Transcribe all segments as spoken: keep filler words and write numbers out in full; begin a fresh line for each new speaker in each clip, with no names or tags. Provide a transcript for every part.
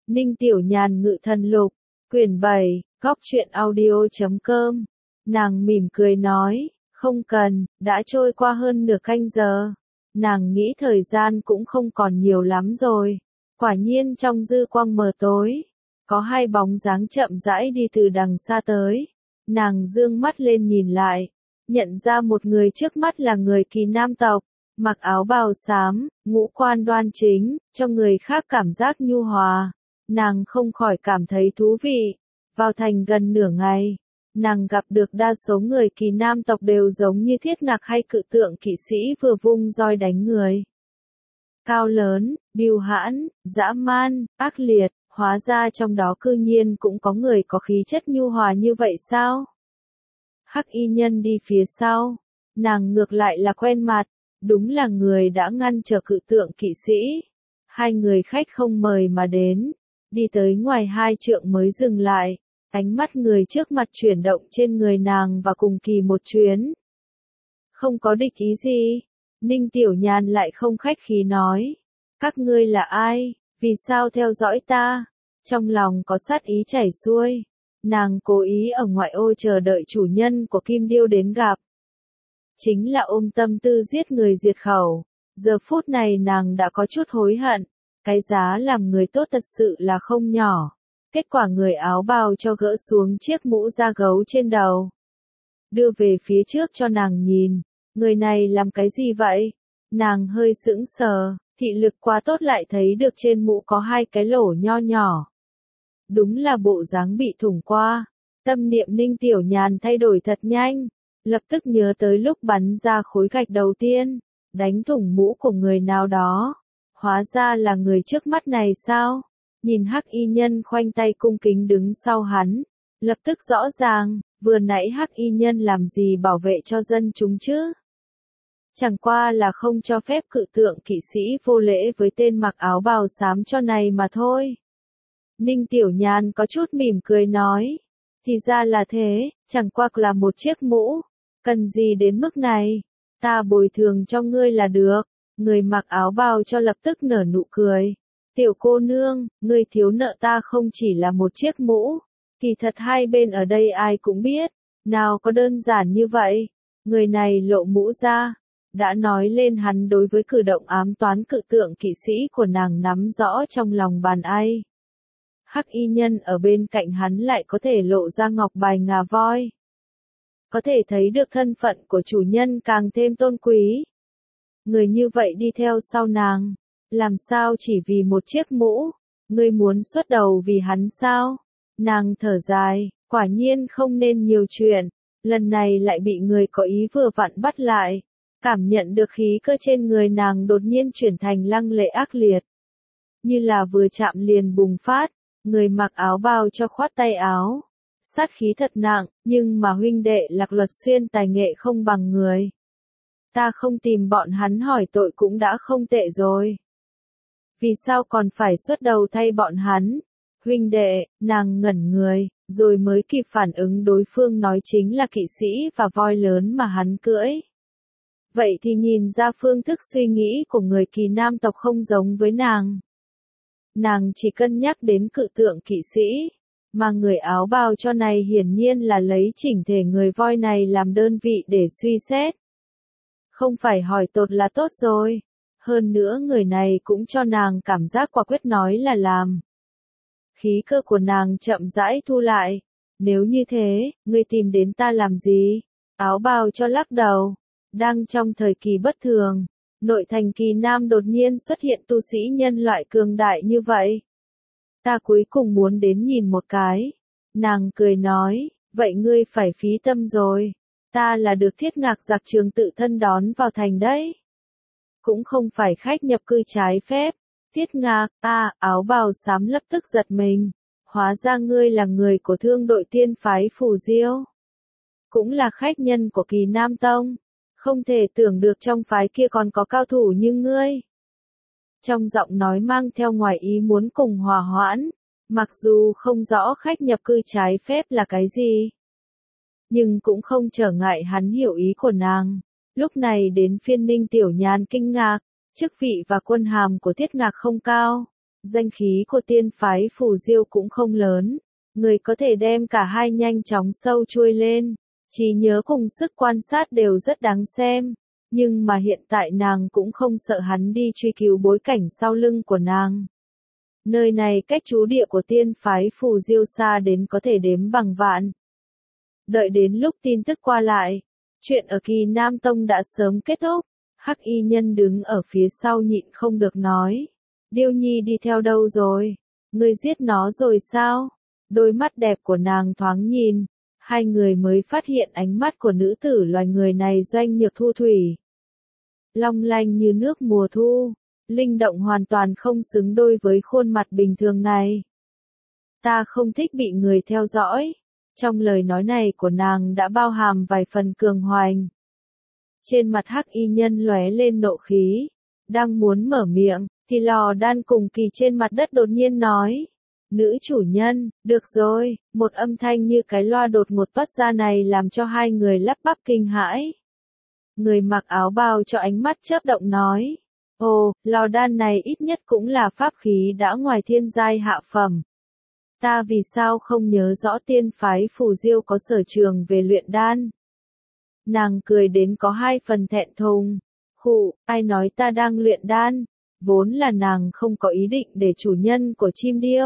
Ninh Tiểu Nhàn Ngự Thần Lục, quyển bảy, góc truyện audio chấm com. Nàng mỉm cười nói, không cần, đã trôi qua hơn nửa canh giờ. Nàng nghĩ thời gian cũng không còn nhiều lắm rồi. Quả nhiên trong dư quang mờ tối, có hai bóng dáng chậm rãi đi từ đằng xa tới. Nàng dương mắt lên nhìn lại, nhận ra một người trước mắt là người Kỳ Nam tộc, mặc áo bào xám, ngũ quan đoan chính, cho người khác cảm giác nhu hòa. Nàng không khỏi cảm thấy thú vị. Vào thành gần nửa ngày, nàng gặp được đa số người Kỳ Nam tộc đều giống như Thiết Ngạc hay Cự Tượng kỵ sĩ vừa vung roi đánh người. Cao lớn, bưu hãn, dã man, ác liệt, hóa ra trong đó cư nhiên cũng có người có khí chất nhu hòa như vậy sao? Hắc y nhân đi phía sau, nàng ngược lại là quen mặt, đúng là người đã ngăn trở Cự Tượng kỵ sĩ. Hai người khách không mời mà đến, đi tới ngoài hai trượng mới dừng lại, ánh mắt người trước mặt chuyển động trên người nàng và cùng kỳ một chuyến. Không có địch ý gì, Ninh Tiểu Nhàn lại không khách khí nói, các ngươi là ai, vì sao theo dõi ta? Trong lòng có sát ý chảy xuôi, nàng cố ý ở ngoại ô chờ đợi chủ nhân của Kim Điêu đến gặp. Chính là ôm tâm tư giết người diệt khẩu, giờ phút này nàng đã có chút hối hận, cái giá làm người tốt thật sự là không nhỏ. Kết quả người áo bào cho gỡ xuống chiếc mũ da gấu trên đầu, đưa về phía trước cho nàng nhìn. Người này làm cái gì vậy? Nàng hơi sững sờ, thị lực quá tốt lại thấy được trên mũ có hai cái lỗ nho nhỏ. Đúng là bộ dáng bị thủng qua. Tâm niệm Ninh Tiểu Nhàn thay đổi thật nhanh, lập tức nhớ tới lúc bắn ra khối gạch đầu tiên, đánh thủng mũ của người nào đó. Hóa ra là người trước mắt này sao? Nhìn Hắc y nhân khoanh tay cung kính đứng sau hắn, lập tức rõ ràng, vừa nãy Hắc y nhân làm gì bảo vệ cho dân chúng chứ? Chẳng qua là không cho phép Cự Tượng kỵ sĩ vô lễ với tên mặc áo bào xám cho này mà thôi. Ninh Tiểu Nhàn có chút mỉm cười nói, thì ra là thế, chẳng qua là một chiếc mũ, cần gì đến mức này, ta bồi thường cho ngươi là được. Người mặc áo bào cho lập tức nở nụ cười. Tiểu cô nương, ngươi thiếu nợ ta không chỉ là một chiếc mũ. Kỳ thật hai bên ở đây ai cũng biết, nào có đơn giản như vậy. Người này lộ mũ ra, đã nói lên hắn đối với cử động ám toán Cự Tượng kỵ sĩ của nàng nắm rõ trong lòng bàn ai. Hắc y nhân ở bên cạnh hắn lại có thể lộ ra ngọc bài ngà voi. Có thể thấy được thân phận của chủ nhân càng thêm tôn quý. Người như vậy đi theo sau nàng, làm sao chỉ vì một chiếc mũ, ngươi muốn xuất đầu vì hắn sao? Nàng thở dài, quả nhiên không nên nhiều chuyện, lần này lại bị người có ý vừa vặn bắt lại, cảm nhận được khí cơ trên người nàng đột nhiên chuyển thành lăng lệ ác liệt. Như là vừa chạm liền bùng phát, người mặc áo bào cho khoát tay áo, sát khí thật nặng, nhưng mà huynh đệ Lạc Luật Xuyên tài nghệ không bằng người. Ta không tìm bọn hắn hỏi tội cũng đã không tệ rồi. Vì sao còn phải xuất đầu thay bọn hắn? Huynh đệ, nàng ngẩn người, rồi mới kịp phản ứng đối phương nói chính là kỵ sĩ và voi lớn mà hắn cưỡi. Vậy thì nhìn ra phương thức suy nghĩ của người Kỳ Nam tộc không giống với nàng. Nàng chỉ cân nhắc đến Cự Tượng kỵ sĩ, mà người áo bào cho này hiển nhiên là lấy chỉnh thể người voi này làm đơn vị để suy xét. Không phải hỏi tột là tốt rồi. Hơn nữa người này cũng cho nàng cảm giác quả quyết nói là làm. Khí cơ của nàng chậm rãi thu lại. Nếu như thế, ngươi tìm đến ta làm gì? Áo bào cho lắc đầu. Đang trong thời kỳ bất thường, nội thành Kỳ Nam đột nhiên xuất hiện tu sĩ nhân loại cường đại như vậy. Ta cuối cùng muốn đến nhìn một cái. Nàng cười nói, vậy ngươi phải phí tâm rồi. Ta là được Thiết Ngạc giặc trường tự thân đón vào thành đấy. Cũng không phải khách nhập cư trái phép. Thiết Ngạc, a, áo bào xám lập tức giật mình. Hóa ra ngươi là người của thương đội tiên phái Phù Diêu. Cũng là khách nhân của Kỳ Nam Tông. Không thể tưởng được trong phái kia còn có cao thủ như ngươi. Trong giọng nói mang theo ngoài ý muốn cùng hòa hoãn. Mặc dù không rõ khách nhập cư trái phép là cái gì, nhưng cũng không trở ngại hắn hiểu ý của nàng. Lúc này đến phiên Ninh Tiểu Nhàn kinh ngạc, chức vị và quân hàm của Thiết Ngạc không cao, Danh khí của tiên phái Phù Diêu cũng không lớn, người có thể đem cả hai nhanh chóng sâu chui lên, trí nhớ cùng sức quan sát đều rất đáng xem, nhưng mà hiện tại nàng cũng không sợ hắn đi truy cứu bối cảnh sau lưng của nàng. Nơi này cách trú địa của tiên phái Phù Diêu xa đến có thể đếm bằng vạn. Đợi đến lúc tin tức qua lại, chuyện ở Kỳ Nam Tông đã sớm kết thúc, Hắc Y Nhân đứng ở phía sau nhịn không được nói. Điêu Nhi đi theo đâu rồi? Ngươi giết nó rồi sao? Đôi mắt đẹp của nàng thoáng nhìn, hai người mới phát hiện ánh mắt của nữ tử loài người này doanh nhược thu thủy. Long lanh như nước mùa thu, linh động hoàn toàn không xứng đôi với khuôn mặt bình thường này. Ta không thích bị người theo dõi. Trong lời nói này của nàng đã bao hàm vài phần cường hoành. Trên mặt Hắc Y Nhân lóe lên nộ khí, đang muốn mở miệng, thì Lò Đan cùng Kỳ trên mặt đất đột nhiên nói. Nữ chủ nhân, được rồi, một âm thanh như cái loa đột ngột toát ra này làm cho hai người lắp bắp kinh hãi. Người mặc áo bào cho ánh mắt chớp động nói. Ồ, Lò Đan này ít nhất cũng là pháp khí đã ngoài thiên giai hạ phẩm. Ta vì sao không nhớ rõ tiên phái Phù Diêu có sở trường về luyện đan. Nàng cười đến có hai phần thẹn thùng. Khụ, ai nói ta đang luyện đan, vốn là nàng không có ý định để chủ nhân của chim điêu.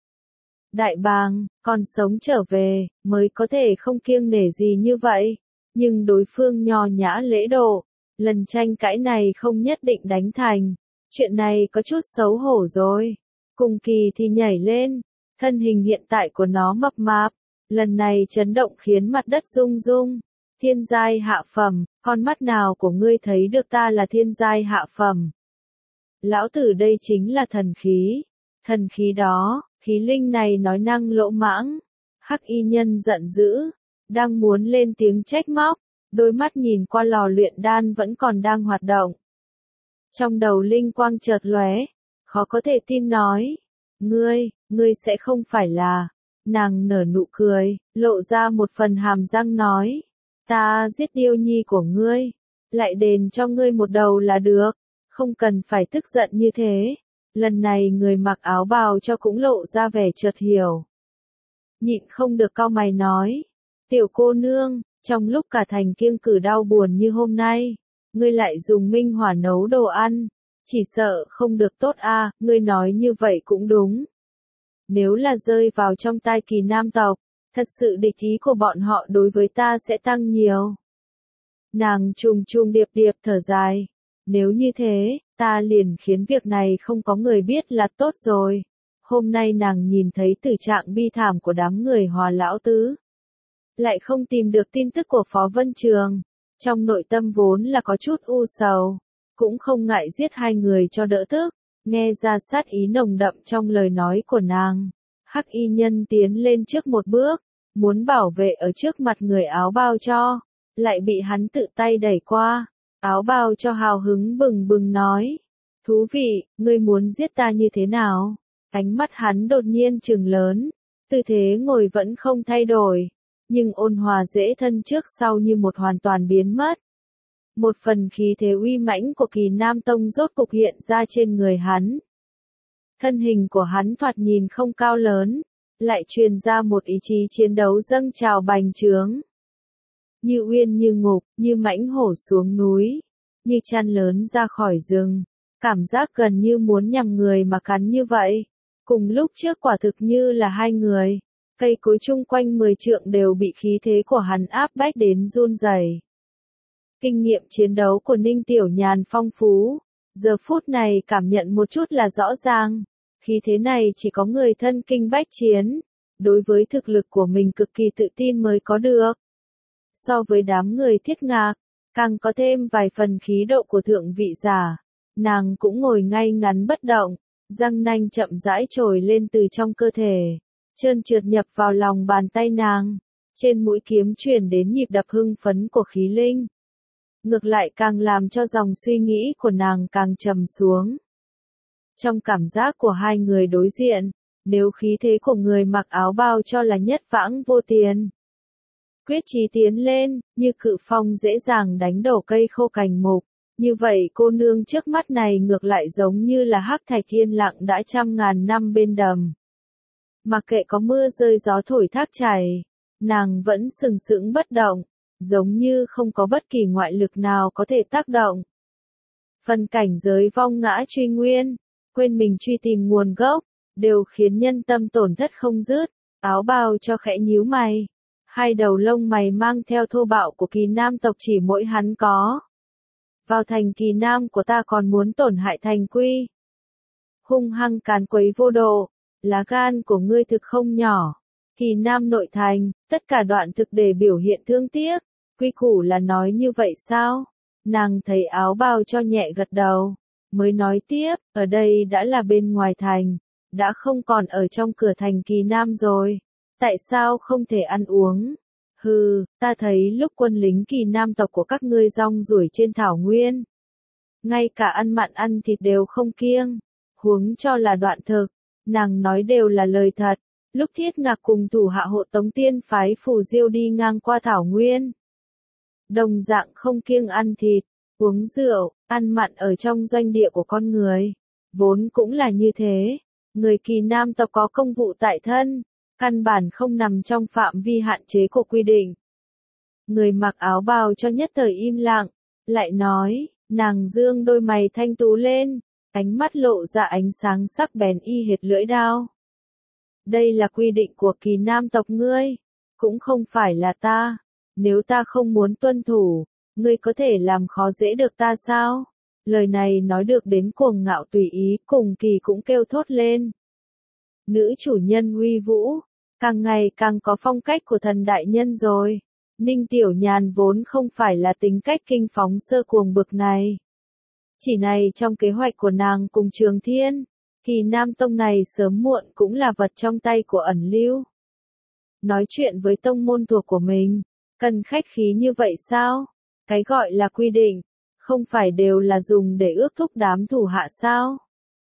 Đại bàng, còn sống trở về, mới có thể không kiêng nể gì như vậy. Nhưng đối phương nho nhã lễ độ, lần tranh cãi này không nhất định đánh thành. Chuyện này có chút xấu hổ rồi. Cùng Kỳ thì nhảy lên. Thân hình hiện tại của nó mập mạp, lần này chấn động khiến mặt đất rung rung. Thiên giai hạ phẩm, con mắt nào của ngươi thấy được ta là thiên giai hạ phẩm? Lão tử đây chính là thần khí. Thần khí đó, khí linh này nói năng lỗ mãng. Hắc Y Nhân giận dữ, đang muốn lên tiếng trách móc, đôi mắt nhìn qua lò luyện đan vẫn còn đang hoạt động. Trong đầu linh quang chợt lóe, khó có thể tin nói. Ngươi, ngươi sẽ không phải là. Nàng nở nụ cười, lộ ra một phần hàm răng nói. Ta giết Điêu Nhi của ngươi, lại đền cho ngươi một đầu là được, không cần phải tức giận như thế. Lần này người mặc áo bào cho cũng lộ ra vẻ chợt hiểu. Nhịn không được cau mày nói. Tiểu cô nương, trong lúc cả thành kiêng cử đau buồn như hôm nay, ngươi lại dùng minh hỏa nấu đồ ăn. Chỉ sợ không được tốt a, à, ngươi nói như vậy cũng đúng. Nếu là rơi vào trong tai Kỳ Nam tộc, thật sự địch ý của bọn họ đối với ta sẽ tăng nhiều. Nàng trùng trùng điệp điệp thở dài. Nếu như thế, ta liền khiến việc này không có người biết là tốt rồi. Hôm nay nàng nhìn thấy tử trạng bi thảm của đám người Hòa lão tứ. Lại không tìm được tin tức của Phó Vân Trường. Trong nội tâm vốn là có chút u sầu. Cũng không ngại giết hai người cho đỡ tức, nghe ra sát ý nồng đậm trong lời nói của nàng. Hắc Y Nhân tiến lên trước một bước, muốn bảo vệ ở trước mặt người áo bào cho, lại bị hắn tự tay đẩy qua. Áo bào cho hào hứng bừng bừng nói, thú vị, ngươi muốn giết ta như thế nào? Ánh mắt hắn đột nhiên trừng lớn, tư thế ngồi vẫn không thay đổi, nhưng ôn hòa dễ thân trước sau như một hoàn toàn biến mất. Một phần khí thế uy mãnh của Kỳ Nam Tông rốt cục hiện ra trên người hắn. Thân hình của hắn thoạt nhìn không cao lớn, lại truyền ra một ý chí chiến đấu dâng trào bành trướng. Như uyên như ngục, như mãnh hổ xuống núi, như chăn lớn ra khỏi rừng, cảm giác gần như muốn nhằm người mà cắn như vậy. Cùng lúc trước quả thực như là hai người, cây cối chung quanh mười trượng đều bị khí thế của hắn áp bách đến run rẩy. Kinh nghiệm chiến đấu của Ninh Tiểu Nhàn phong phú, giờ phút này cảm nhận một chút là rõ ràng, khí thế này chỉ có người thân kinh bách chiến, đối với thực lực của mình cực kỳ tự tin mới có được. So với đám người Thiết Ngạc, càng có thêm vài phần khí độ của thượng vị giả, nàng cũng ngồi ngay ngắn bất động, răng nanh chậm rãi trồi lên từ trong cơ thể, trơn trượt nhập vào lòng bàn tay nàng, trên mũi kiếm truyền đến nhịp đập hưng phấn của khí linh. Ngược lại càng làm cho dòng suy nghĩ của nàng càng trầm xuống. Trong cảm giác của hai người đối diện, nếu khí thế của người mặc áo bào cho là nhất vãng vô tiền, quyết chí tiến lên, như cự phong dễ dàng đánh đổ cây khô cành mục, Như vậy cô nương trước mắt này ngược lại giống như là hắc thạch yên lặng đã trăm ngàn năm bên đầm. Mặc kệ có mưa rơi gió thổi thác chảy, nàng vẫn sừng sững bất động, giống như không có bất kỳ ngoại lực nào có thể tác động. Phần cảnh giới vong ngã truy nguyên, quên mình truy tìm nguồn gốc, đều khiến nhân tâm tổn thất không dứt. Áo bào cho khẽ nhíu mày, hai đầu lông mày mang theo thô bạo của kỳ nam tộc chỉ mỗi hắn có. Vào thành kỳ nam của ta còn muốn tổn hại thành quy. Hung hăng càn quấy vô độ, lá gan của ngươi thực không nhỏ. Kỳ nam nội thành, tất cả đoạn thực để biểu hiện thương tiếc, quy củ là nói như vậy sao? Nàng thấy áo bào cho nhẹ gật đầu, mới nói tiếp, ở đây đã là bên ngoài thành, đã không còn ở trong cửa thành kỳ nam rồi, tại sao không thể ăn uống? Hừ, ta thấy lúc quân lính kỳ nam tộc của các ngươi rong ruổi trên thảo nguyên, ngay cả ăn mặn ăn thịt đều không kiêng, huống cho là đoạn thực, nàng nói đều là lời thật. Lúc Thiết Ngạc cùng thủ hạ hộ tống tiên phái Phù Diêu đi ngang qua thảo nguyên, đồng dạng không kiêng ăn thịt, uống rượu, ăn mặn ở trong doanh địa của con người, vốn cũng là như thế. Người kỳ nam tộc có công vụ tại thân, căn bản không nằm trong phạm vi hạn chế của quy định. Người mặc áo bào cho nhất thời im lặng, lại nói, nàng dương đôi mày thanh tú lên, ánh mắt lộ ra ánh sáng sắc bén y hệt lưỡi đao. Đây là quy định của kỳ nam tộc ngươi, cũng không phải là ta. Nếu ta không muốn tuân thủ, ngươi có thể làm khó dễ được ta sao? Lời này nói được đến cuồng ngạo tùy ý, cùng kỳ cũng kêu thốt lên. Nữ chủ nhân uy vũ, càng ngày càng có phong cách của thần đại nhân rồi. Ninh Tiểu Nhàn vốn không phải là tính cách kinh phóng sơ cuồng bực này. Chỉ này trong kế hoạch của nàng cùng Trường Thiên, Kỳ Nam Tông này sớm muộn cũng là vật trong tay của ẩn lưu. Nói chuyện với tông môn thuộc của mình, cần khách khí như vậy sao? Cái gọi là quy định, không phải đều là dùng để ước thúc đám thủ hạ sao?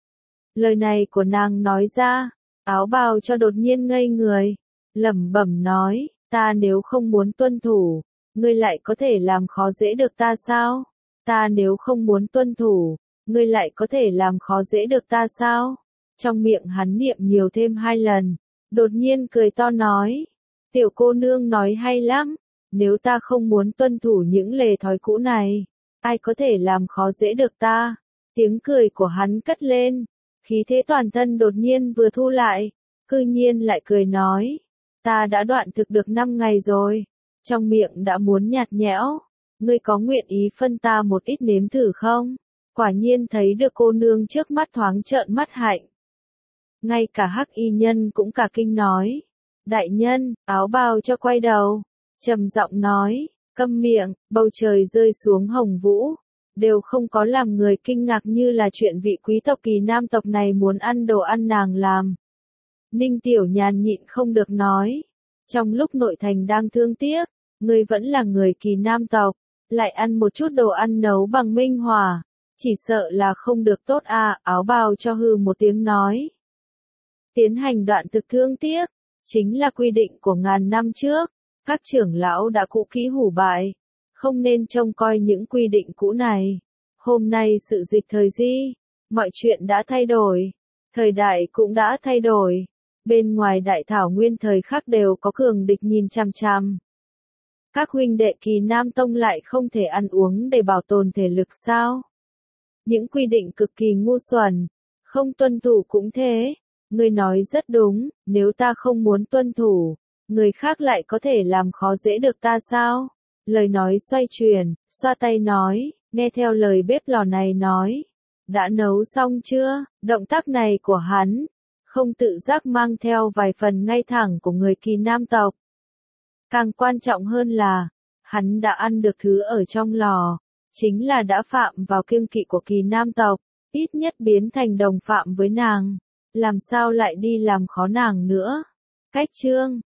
Lời này của nàng nói ra, áo bào cho đột nhiên ngây người, lẩm bẩm nói, ta nếu không muốn tuân thủ, ngươi lại có thể làm khó dễ được ta sao? Ta nếu không muốn tuân thủ, ngươi lại có thể làm khó dễ được ta sao? Trong miệng hắn niệm nhiều thêm hai lần, đột nhiên cười to nói, tiểu cô nương nói hay lắm, nếu ta không muốn tuân thủ những lề thói cũ này, ai có thể làm khó dễ được ta? Tiếng cười của hắn cất lên, khí thế toàn thân đột nhiên vừa thu lại, cư nhiên lại cười nói, ta đã đoạn thực được năm ngày rồi, trong miệng đã muốn nhạt nhẽo, ngươi có nguyện ý phân ta một ít nếm thử không? Quả nhiên thấy được cô nương trước mắt thoáng trợn mắt hạnh. Ngay cả hắc y nhân cũng cả kinh nói, đại nhân, áo bào cho quay đầu, trầm giọng nói, câm miệng, bầu trời rơi xuống hồng vũ, đều không có làm người kinh ngạc như là chuyện vị quý tộc kỳ nam tộc này muốn ăn đồ ăn nàng làm. Ninh Tiểu Nhàn nhịn không được nói, trong lúc nội thành đang thương tiếc, ngươi vẫn là người kỳ nam tộc, lại ăn một chút đồ ăn nấu bằng minh hỏa, chỉ sợ là không được tốt à, áo bào cho hừ một tiếng nói. Tiến hành đoạn thực thương tiếc, chính là quy định của ngàn năm trước, các trưởng lão đã cũ kỹ hủ bại, không nên trông coi những quy định cũ này. Hôm nay sự dịch thời di, mọi chuyện đã thay đổi, thời đại cũng đã thay đổi, bên ngoài đại thảo nguyên thời khắc đều có cường địch nhìn chằm chằm. Các huynh đệ kỳ nam tông lại không thể ăn uống để bảo tồn thể lực sao? Những quy định cực kỳ ngu xuẩn, không tuân thủ cũng thế. Ngươi nói rất đúng, nếu ta không muốn tuân thủ, người khác lại có thể làm khó dễ được ta sao? Lời nói xoay chuyển, xoa tay nói, nghe theo lời bếp lò này nói. Đã nấu xong chưa? Động tác này của hắn, không tự giác mang theo vài phần ngay thẳng của người kỳ nam tộc. Càng quan trọng hơn là, hắn đã ăn được thứ ở trong lò, chính là đã phạm vào kiêng kỵ của kỳ nam tộc, ít nhất biến thành đồng phạm với nàng. Làm sao lại đi làm khó nàng nữa? Cách chương